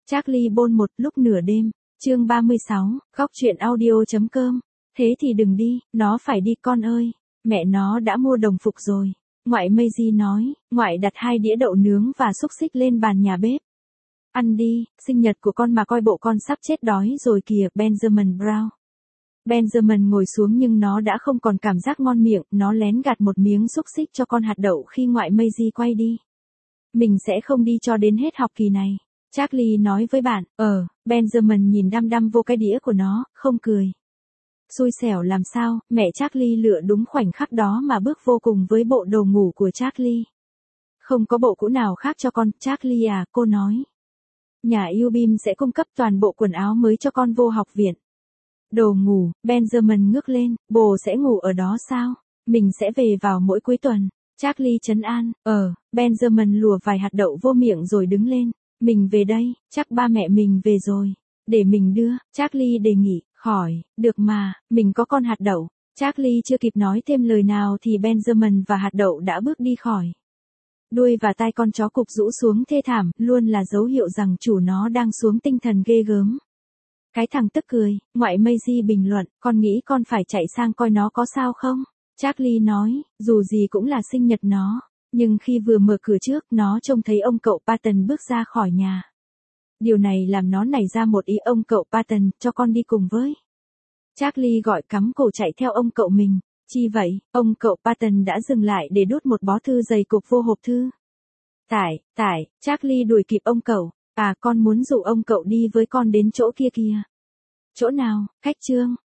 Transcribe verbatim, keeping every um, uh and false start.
Charlie Bôn một lúc nửa đêm, chương ba mươi sáu, góc truyện audio.com. Thế thì đừng đi, nó phải đi con ơi. Mẹ nó đã mua đồng phục rồi. Ngoại Maisie nói, ngoại đặt hai đĩa đậu nướng và xúc xích lên bàn nhà bếp. Ăn đi, sinh nhật của con mà coi bộ con sắp chết đói rồi kìa, Benjamin Brown. Benjamin ngồi xuống nhưng nó đã không còn cảm giác ngon miệng, nó lén gạt một miếng xúc xích cho con hạt đậu khi ngoại Maisie quay đi. Mình sẽ không đi cho đến hết học kỳ này. Charlie nói với bạn, ờ, Benjamin nhìn đăm đăm vô cái đĩa của nó, không cười. Xui xẻo làm sao, mẹ Charlie lựa đúng khoảnh khắc đó mà bước vô cùng với bộ đồ ngủ của Charlie. Không có bộ cũ nào khác cho con, Charlie à, cô nói. Nhà Ubim sẽ cung cấp toàn bộ quần áo mới cho con vô học viện. Đồ ngủ, Benjamin ngước lên, bồ sẽ ngủ ở đó sao? Mình sẽ về vào mỗi cuối tuần. Charlie trấn an, ờ, Benjamin lùa vài hạt đậu vô miệng rồi đứng lên. Mình về đây, chắc ba mẹ mình về rồi. Để mình đưa, Charlie đề nghị, khỏi, được mà, mình có con hạt đậu. Charlie chưa kịp nói thêm lời nào thì Benjamin và hạt đậu đã bước đi khỏi. Đuôi và tai con chó cụp rũ xuống thê thảm, luôn là dấu hiệu rằng chủ nó đang xuống tinh thần ghê gớm. Cái thằng tức cười, ngoại Maisie bình luận, con nghĩ con phải chạy sang coi nó có sao không? Charlie nói, dù gì cũng là sinh nhật nó. Nhưng khi vừa mở cửa trước, nó trông thấy ông cậu Patton bước ra khỏi nhà. Điều này làm nó nảy ra một ý, ông cậu Patton, cho con đi cùng với. Charlie gọi cắm cổ chạy theo ông cậu mình. Chi vậy, ông cậu Patton đã dừng lại để đút một bó thư dày cục vô hộp thư. Tải, tải, Charlie đuổi kịp ông cậu. À, con muốn dụ ông cậu đi với con đến chỗ kia kìa. Chỗ nào, khách trương?